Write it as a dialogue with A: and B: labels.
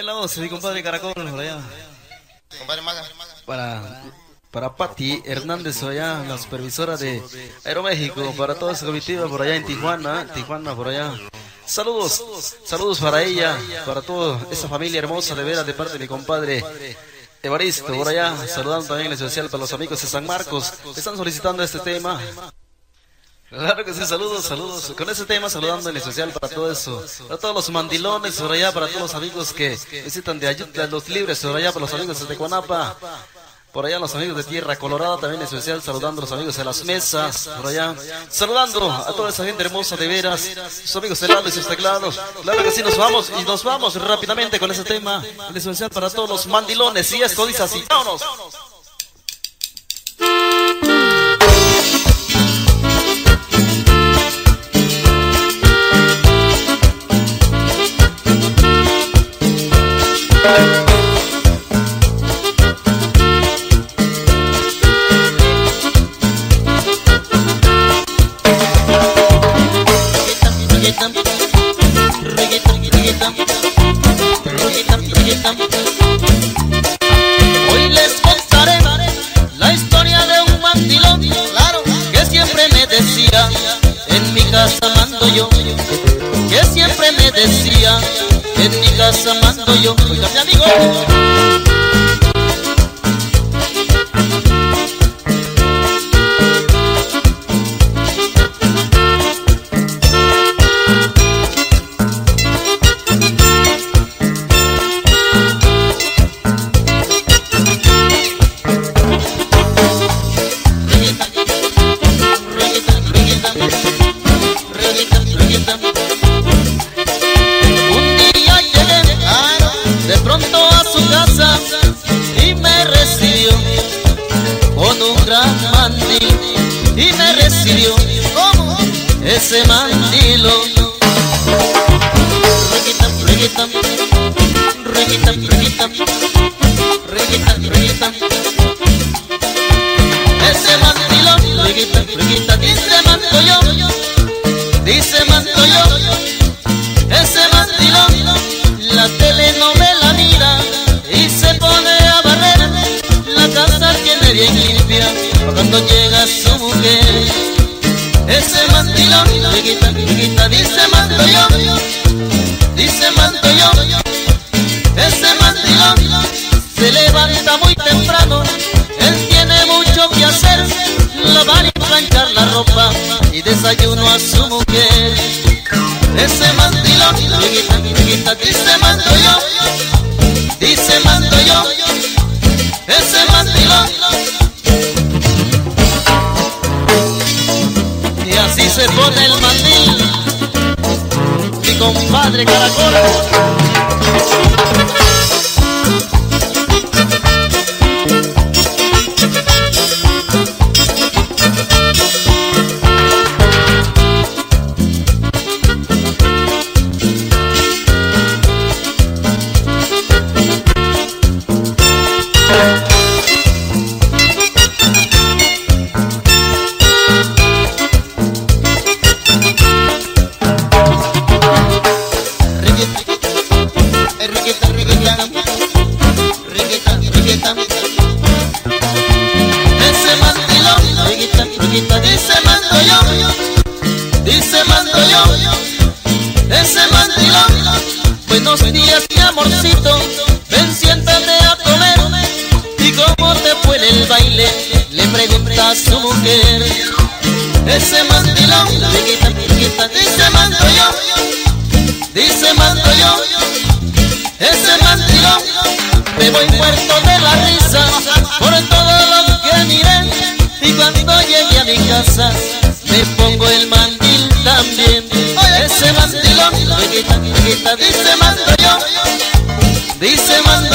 A: En la voz, mi compadre Caracol, por allá.
B: Compadre Maga.
A: Para Pati Hernández, por allá, la supervisora de Aeroméxico, para toda esa comitiva por allá en Tijuana, por allá. Saludos para ella, para toda esa familia hermosa de veras de parte de mi compadre Evaristo, por allá, saludando también en especial para los amigos de San Marcos, que están solicitando este tema. Claro que sí, saludos, con ese tema saludando en especial para todo eso, para todos los mandilones por allá, para todos los amigos que necesitan de ayuda, de los libres por allá, para los amigos de Tecuanapa, por allá los amigos de Tierra Colorada, también en especial saludando a los amigos de las mesas, por allá, saludando a toda esa gente hermosa de veras, sus amigos de lado y sus teclados. Claro que sí, nos vamos rápidamente con ese tema, en especial para todos los mandilones, y esto dice así, vámonos.
C: Hoy les contaré la historia de un mandilón, claro, que siempre me decía, en mi casa mando yo, que siempre me decía, en mi casa mando yo. Oiga, mi amigo. Y me recibió como ese mandilo. Reguita, ese mandilo, reguita, dice mando yo, ese mandilo, la telenovela mira y se pone a barrer, la casa tiene bien limpia cuando llega su mujer. Ese mandilón, reguita, dice mando yo, ese mandilón se levanta muy temprano, él tiene mucho que hacer, lavar y planchar la ropa y desayuno a su mujer. Ese mandilón, reguita, dice mando yo, ese mandilón. Y así se pone el mandil, mi compadre Caracol. Ese mandilón, buenos días mi amorcito, ven siéntate a comer. ¿Y cómo te fue en el baile? Le pregunta a su mujer. Ese mandilón, reguita, dice mando yo, ese mandilón, me voy muerto de la risa por todo lo que miré. Y cuando llegué a mi casa me pongo el mandil también. Ese mandilón, reguita, dice mando yo,